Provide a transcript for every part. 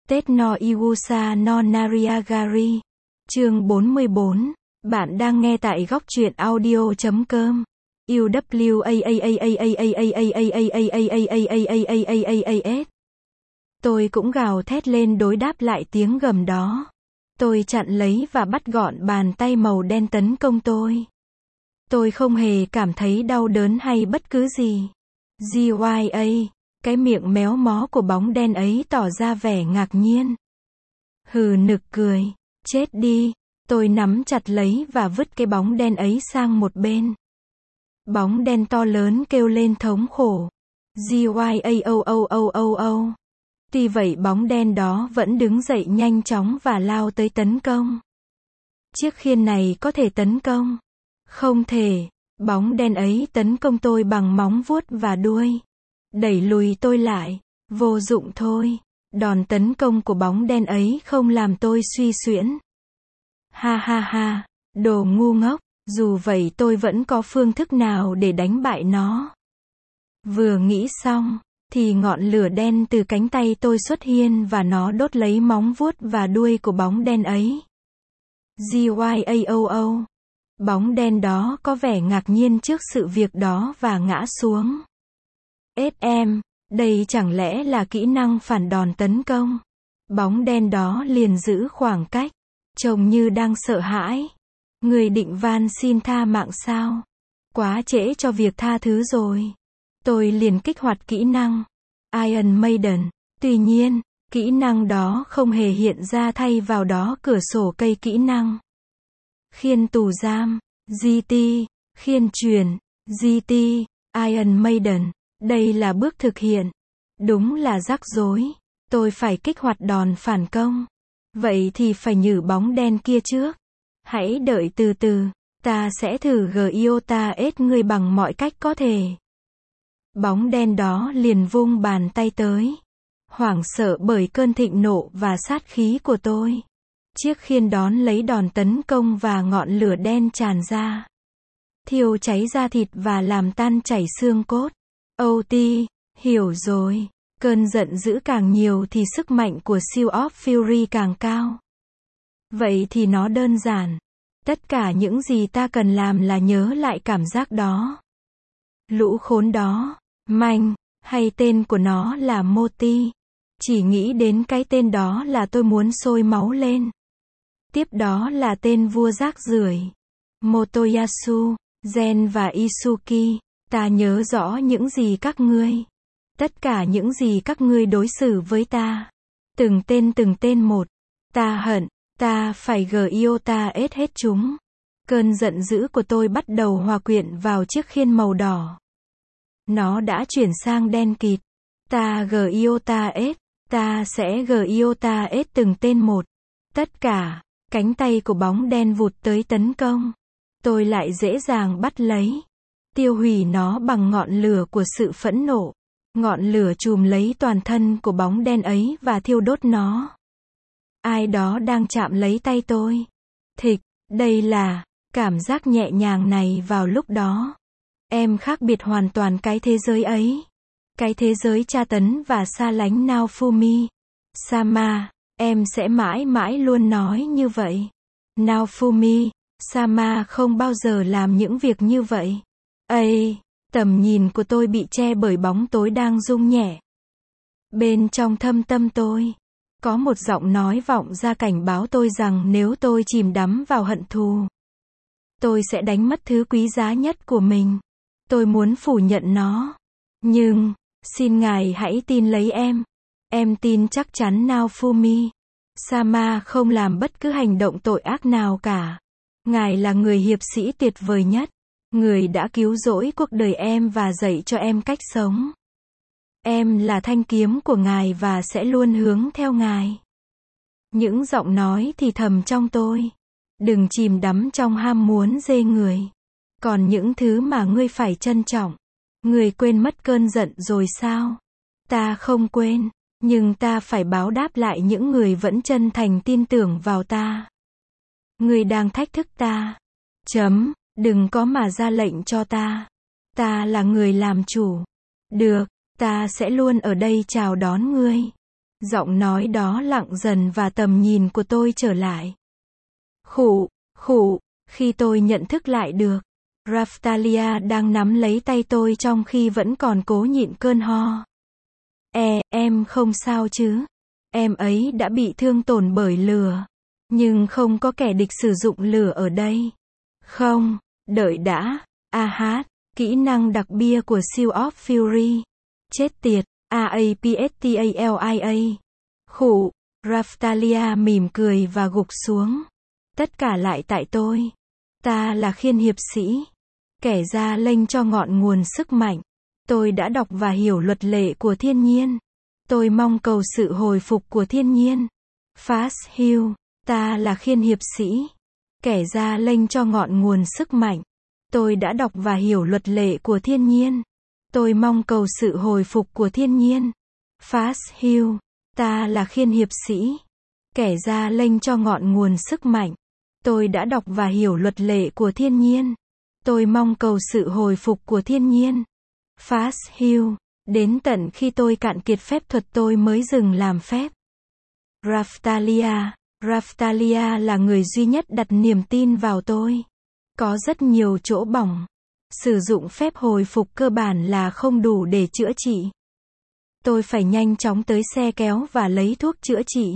Tết no Iwusa no Nariagari. Chương 44. Bạn đang nghe tại góc truyện audio.com. Tôi cũng gào thét lên đối đáp lại tiếng gầm đó. Tôi chặn lấy và bắt gọn bàn tay màu đen tấn công tôi. Tôi không hề cảm thấy đau đớn hay bất cứ gì. GYA, cái miệng méo mó của bóng đen ấy tỏ ra vẻ ngạc nhiên. Hừ, nực cười. Chết đi. Tôi nắm chặt lấy và vứt cái bóng đen ấy sang một bên. Bóng đen to lớn kêu lên thống khổ. GYAOOOOO. Tuy vậy bóng đen đó vẫn đứng dậy nhanh chóng và lao tới tấn công. Chiếc khiên này có thể tấn công. Không thể. Bóng đen ấy tấn công tôi bằng móng vuốt và đuôi. Đẩy lùi tôi lại. Vô dụng thôi. Đòn tấn công của bóng đen ấy không làm tôi suy xuyễn. Ha ha ha. Đồ ngu ngốc. Dù vậy tôi vẫn có phương thức nào để đánh bại nó. Vừa nghĩ xong, thì ngọn lửa đen từ cánh tay tôi xuất hiện và nó đốt lấy móng vuốt và đuôi của bóng đen ấy. GYAOO. Bóng đen đó có vẻ ngạc nhiên trước sự việc đó và ngã xuống. SM, đây chẳng lẽ là kỹ năng phản đòn tấn công? Bóng đen đó liền giữ khoảng cách, trông như đang sợ hãi. Người định van xin tha mạng sao? Quá trễ cho việc tha thứ rồi. Tôi liền kích hoạt kỹ năng Iron Maiden. Tuy nhiên, kỹ năng đó không hề hiện ra thay vào đó cửa sổ cây kỹ năng. Khiên tù giam, GT, khiên truyền, GT, Iron Maiden. Đây là bước thực hiện. Đúng là rắc rối. Tôi phải kích hoạt đòn phản công. Vậy thì phải nhử bóng đen kia trước. Hãy đợi từ từ. Ta sẽ thử Giota ết ngươi bằng mọi cách có thể. Bóng đen đó liền vung bàn tay tới. Hoảng sợ bởi cơn thịnh nộ và sát khí của tôi. Chiếc khiên đón lấy đòn tấn công và ngọn lửa đen tràn ra. Thiêu cháy da thịt và làm tan chảy xương cốt. OT, hiểu rồi. Cơn giận dữ càng nhiều thì sức mạnh của Seal of Fury càng cao. Vậy thì nó đơn giản. Tất cả những gì ta cần làm là nhớ lại cảm giác đó. Lũ khốn đó, Manh, hay tên của nó là Moti. Chỉ nghĩ đến cái tên đó là tôi muốn sôi máu lên. Tiếp đó là tên vua rác rưởi, Motoyasu, Gen và Isuki. Ta nhớ rõ những gì các ngươi. Tất cả những gì các ngươi đối xử với ta. Từng tên một. Ta hận. Ta phải Giota ết hết chúng. Cơn giận dữ của tôi bắt đầu hòa quyện vào chiếc khiên màu đỏ. Nó đã chuyển sang đen kịt. Ta Giota ết. Ta sẽ Giota ết từng tên một. Tất cả. Cánh tay của bóng đen vụt tới tấn công. Tôi lại dễ dàng bắt lấy. Tiêu hủy nó bằng ngọn lửa của sự phẫn nộ. Ngọn lửa trùm lấy toàn thân của bóng đen ấy và thiêu đốt nó. Ai đó đang chạm lấy tay tôi. Thịch, đây là cảm giác nhẹ nhàng này vào lúc đó. Em khác biệt hoàn toàn cái thế giới ấy. Cái thế giới tra tấn và xa lánh Naofumi. Sama, em sẽ mãi mãi luôn nói như vậy. Naofumi, Sama không bao giờ làm những việc như vậy. Ây, tầm nhìn của tôi bị che bởi bóng tối đang rung nhẹ. Bên trong thâm tâm tôi, có một giọng nói vọng ra cảnh báo tôi rằng nếu tôi chìm đắm vào hận thù, tôi sẽ đánh mất thứ quý giá nhất của mình. Tôi muốn phủ nhận nó. Nhưng, xin ngài hãy tin lấy em. Em tin chắc chắn Naofumi Sama không làm bất cứ hành động tội ác nào cả. Ngài là người hiệp sĩ tuyệt vời nhất. Người đã cứu rỗi cuộc đời em và dạy cho em cách sống. Em là thanh kiếm của ngài và sẽ luôn hướng theo ngài. Những giọng nói thì thầm trong tôi. Đừng chìm đắm trong ham muốn dê người. Còn những thứ mà ngươi phải trân trọng. Ngươi quên mất cơn giận rồi sao? Ta không quên. Nhưng ta phải báo đáp lại những người vẫn chân thành tin tưởng vào ta. Ngươi đang thách thức ta. Đừng có mà ra lệnh cho ta. Ta là người làm chủ. Được, ta sẽ luôn ở đây chào đón ngươi. Giọng nói đó lặng dần và tầm nhìn của tôi trở lại. Khụ, khụ, khi tôi nhận thức lại được, Raphtalia đang nắm lấy tay tôi trong khi vẫn còn cố nhịn cơn ho. Em không sao chứ? Em ấy đã bị thương tổn bởi lửa. Nhưng không có kẻ địch sử dụng lửa ở đây. Không, đợi đã. Kỹ năng đặc bia của Seal of Fury. Chết tiệt, AAPSTALIA. Khụ, Raphtalia mỉm cười và gục xuống. Tất cả lại tại tôi. Ta là khiên hiệp sĩ. Kẻ ra lệnh cho ngọn nguồn sức mạnh. Tôi đã đọc và hiểu luật lệ của thiên nhiên. Tôi mong cầu sự hồi phục của thiên nhiên. Fast heal. Ta là khiên hiệp sĩ. Kẻ ra lệnh cho ngọn nguồn sức mạnh. Tôi đã đọc và hiểu luật lệ của thiên nhiên. Tôi mong cầu sự hồi phục của thiên nhiên. Fast heal. Ta là khiên hiệp sĩ. Kẻ ra lệnh cho ngọn nguồn sức mạnh. Tôi đã đọc và hiểu luật lệ của thiên nhiên. Tôi mong cầu sự hồi phục của thiên nhiên. Fast heal. Đến tận khi tôi cạn kiệt phép thuật tôi mới dừng làm phép. Raphtalia là người duy nhất đặt niềm tin vào tôi. Có rất nhiều chỗ bỏng. Sử dụng phép hồi phục cơ bản là không đủ để chữa trị. Tôi phải nhanh chóng tới xe kéo và lấy thuốc chữa trị.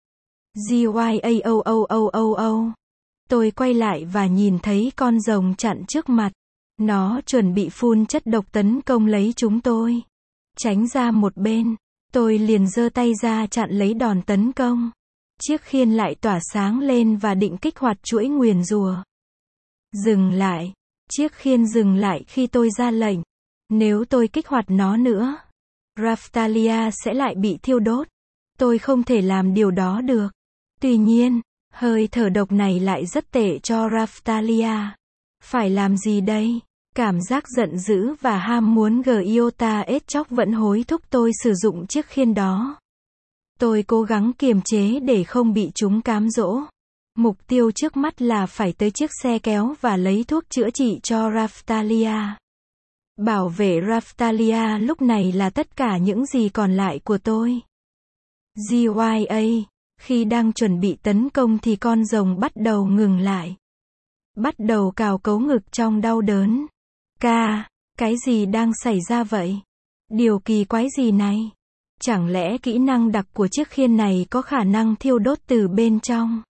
GYAOOOOO. Tôi quay lại và nhìn thấy con rồng chặn trước mặt. Nó chuẩn bị phun chất độc tấn công lấy chúng tôi. Tránh ra một bên. Tôi liền giơ tay ra chặn lấy đòn tấn công. Chiếc khiên lại tỏa sáng lên và định kích hoạt chuỗi nguyền rủa. Dừng lại. Chiếc khiên dừng lại khi tôi ra lệnh. Nếu tôi kích hoạt nó nữa, Raphtalia sẽ lại bị thiêu đốt. Tôi không thể làm điều đó được. Tuy nhiên, hơi thở độc này lại rất tệ cho Raphtalia. Phải làm gì đây? Cảm giác giận dữ và ham muốn Giota Chóc vẫn hối thúc tôi sử dụng chiếc khiên đó. Tôi cố gắng kiềm chế để không bị chúng cám dỗ. Mục tiêu trước mắt là phải tới chiếc xe kéo và lấy thuốc chữa trị cho Raphtalia. Bảo vệ Raphtalia lúc này là tất cả những gì còn lại của tôi. GYA. Khi đang chuẩn bị tấn công thì con rồng bắt đầu ngừng lại. Bắt đầu cào cấu ngực trong đau đớn. Cái gì đang xảy ra vậy? Điều kỳ quái gì này? Chẳng lẽ kỹ năng đặc của chiếc khiên này có khả năng thiêu đốt từ bên trong?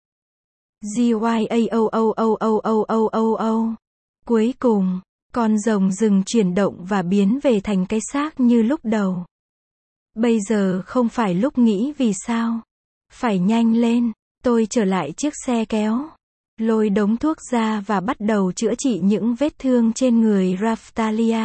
GYAOOOOOOO. Cuối cùng, con rồng dừng chuyển động và biến về thành cái xác như lúc đầu. Bây giờ không phải lúc nghĩ vì sao. Phải nhanh lên. Tôi trở lại chiếc xe kéo. Lôi đống thuốc ra và bắt đầu chữa trị những vết thương trên người Raphtalia.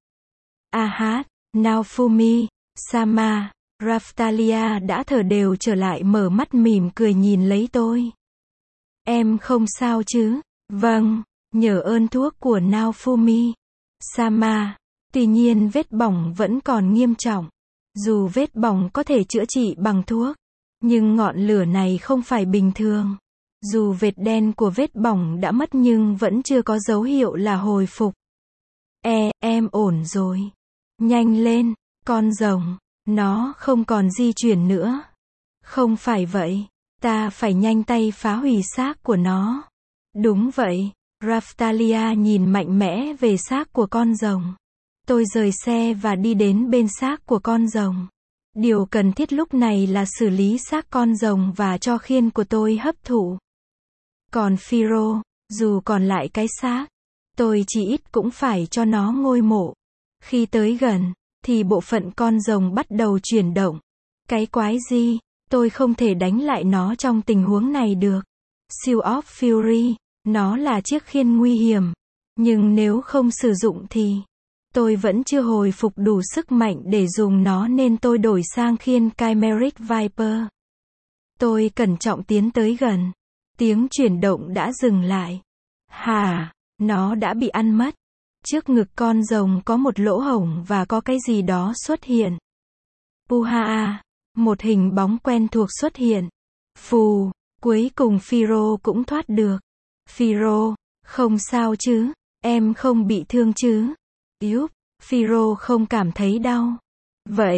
Naofumi, Sama, Raphtalia đã thở đều trở lại, mở mắt mỉm cười nhìn lấy tôi. Em không sao chứ? Vâng, nhờ ơn thuốc của Naofumi. Sama. Tuy nhiên vết bỏng vẫn còn nghiêm trọng. Dù vết bỏng có thể chữa trị bằng thuốc, nhưng ngọn lửa này không phải bình thường. Dù vệt đen của vết bỏng đã mất nhưng vẫn chưa có dấu hiệu là hồi phục. Em ổn rồi. Nhanh lên, con rồng. Nó không còn di chuyển nữa. Không phải vậy. Ta phải nhanh tay phá hủy xác của nó. Đúng vậy. Raphtalia nhìn mạnh mẽ về xác của con rồng. Tôi rời xe và đi đến bên xác của con rồng. Điều cần thiết lúc này là xử lý xác con rồng và cho khiên của tôi hấp thụ. Còn Phiro, dù còn lại cái xác, tôi chỉ ít cũng phải cho nó ngôi mộ. Khi tới gần, thì bộ phận con rồng bắt đầu chuyển động. Cái quái gì? Tôi không thể đánh lại nó trong tình huống này được. Seal of Fury, nó là chiếc khiên nguy hiểm. Nhưng nếu không sử dụng thì tôi vẫn chưa hồi phục đủ sức mạnh để dùng nó nên tôi đổi sang khiên Chimeric Viper. Tôi cẩn trọng tiến tới gần. Tiếng chuyển động đã dừng lại. Nó đã bị ăn mất. Trước ngực con rồng có một lỗ hổng và có cái gì đó xuất hiện. Puhaa. Một hình bóng quen thuộc xuất hiện. Phù. Cuối cùng Phiro cũng thoát được. Phiro, không sao chứ? Em không bị thương chứ? Phiro không cảm thấy đau. Vậy,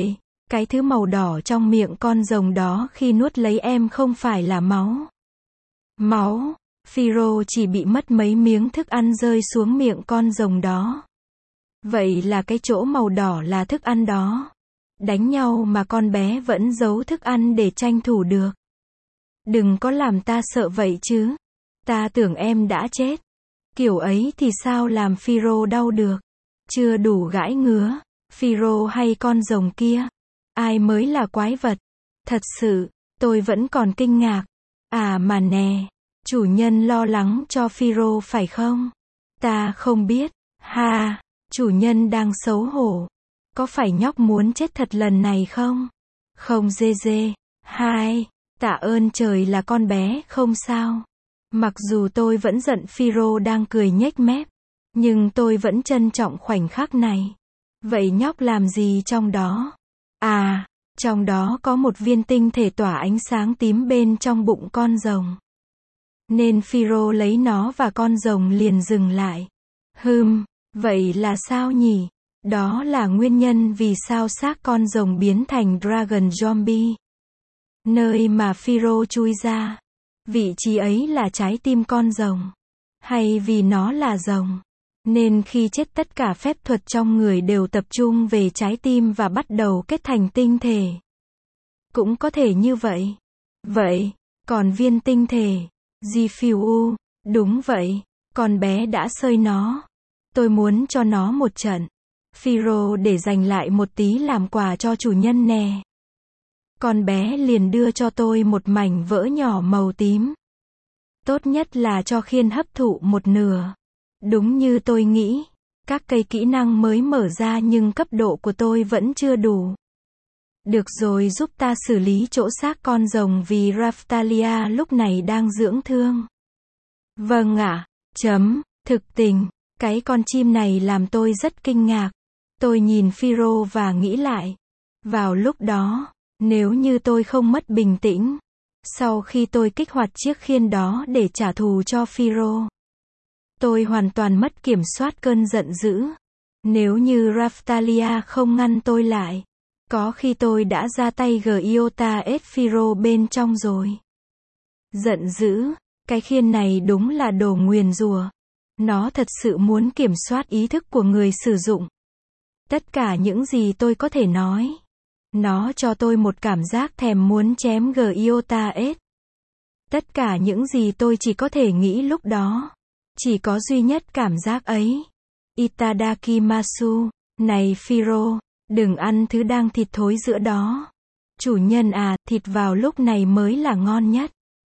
Cái thứ màu đỏ trong miệng con rồng đó khi nuốt lấy em không phải là máu. Máu. Phiro chỉ bị mất mấy miếng thức ăn rơi xuống miệng con rồng đó. Vậy là cái chỗ màu đỏ là thức ăn đó. Đánh nhau mà con bé vẫn giấu thức ăn để tranh thủ được. Đừng có làm ta sợ vậy chứ. Ta tưởng em đã chết. Kiểu ấy thì sao làm Phiro đau được. Chưa đủ gãi ngứa. Phiro hay con rồng kia. Ai mới là quái vật. Thật sự, tôi vẫn còn kinh ngạc. À mà nè, chủ nhân lo lắng cho Phiro phải không? Ta không biết. Ha, chủ nhân đang xấu hổ. Có phải nhóc muốn chết thật lần này không? Không dê dê. Hai, tạ ơn trời là con bé không sao. Mặc dù tôi vẫn giận Phiro đang cười nhếch mép, nhưng tôi vẫn trân trọng khoảnh khắc này. Vậy nhóc làm gì trong đó? À, trong đó có một viên tinh thể tỏa ánh sáng tím bên trong bụng con rồng. Nên Phiro lấy nó và con rồng liền dừng lại. Vậy là sao nhỉ? Đó là nguyên nhân vì sao xác con rồng biến thành Dragon Zombie. Nơi mà Phiro chui ra. Vị trí ấy là trái tim con rồng. Hay vì nó là rồng. Nên khi chết tất cả phép thuật trong người đều tập trung về trái tim và bắt đầu kết thành tinh thể. Cũng có thể như vậy. Vậy, còn viên tinh thể, Gifu, đúng vậy, con bé đã xơi nó. Tôi muốn cho nó một trận. Phiro để dành lại một tí làm quà cho chủ nhân nè. Con bé liền đưa cho tôi một mảnh vỡ nhỏ màu tím. Tốt nhất là cho Khiên hấp thụ một nửa. Đúng như tôi nghĩ, các cây kỹ năng mới mở ra nhưng cấp độ của tôi vẫn chưa đủ. Được rồi, giúp ta xử lý chỗ xác con rồng vì Raftalia lúc này đang dưỡng thương. Vâng ạ. Thực tình, cái con chim này làm tôi rất kinh ngạc. Tôi nhìn Phiro và nghĩ lại. Vào lúc đó, nếu như tôi không mất bình tĩnh, sau khi tôi kích hoạt chiếc khiên đó để trả thù cho Phiro, tôi hoàn toàn mất kiểm soát cơn giận dữ. Nếu như Raftalia không ngăn tôi lại, có khi tôi đã ra tay Giota S Phiro bên trong rồi. Giận dữ, cái khiên này đúng là đồ nguyền rủa. Nó thật sự muốn kiểm soát ý thức của người sử dụng. Tất cả những gì tôi có thể nói. Nó cho tôi một cảm giác thèm muốn chém Giota S. Tất cả những gì tôi chỉ có thể nghĩ lúc đó. Chỉ có duy nhất cảm giác ấy. Itadakimasu, này Phiro, đừng ăn thứ đang thịt thối giữa đó. Chủ nhân à, thịt vào lúc này mới là ngon nhất.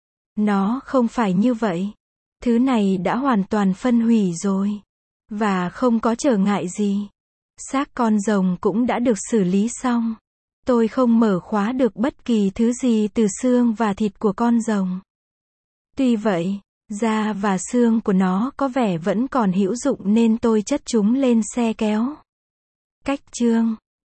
Nó không phải như vậy. Thứ này đã hoàn toàn phân hủy rồi. Và không có trở ngại gì. Xác con rồng cũng đã được xử lý xong. Tôi không mở khóa được bất kỳ thứ gì từ xương và thịt của con rồng. Tuy vậy, da và xương của nó có vẻ vẫn còn hữu dụng nên tôi chất chúng lên xe kéo. Cách chương